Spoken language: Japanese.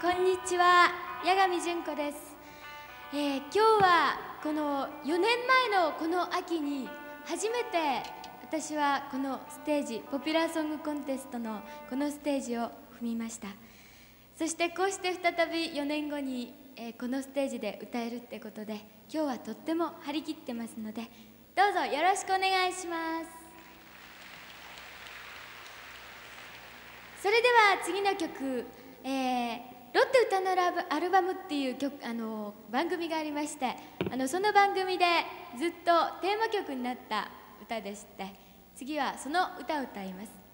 こんにちは、八神純子です。今日はこの4年前のこの秋に初めて私はこのステージ、ポピュラーソングコンテストのこのステージを踏みました。そしてこうして再び4年後に、このステージで歌えるってことで、今日はとっても張り切ってますので、どうぞよろしくお願いします。それでは次の曲、ロッテ歌のアルバムっていう番組がありまして、その番組でずっとテーマ曲になった歌でして、次はその歌を歌います。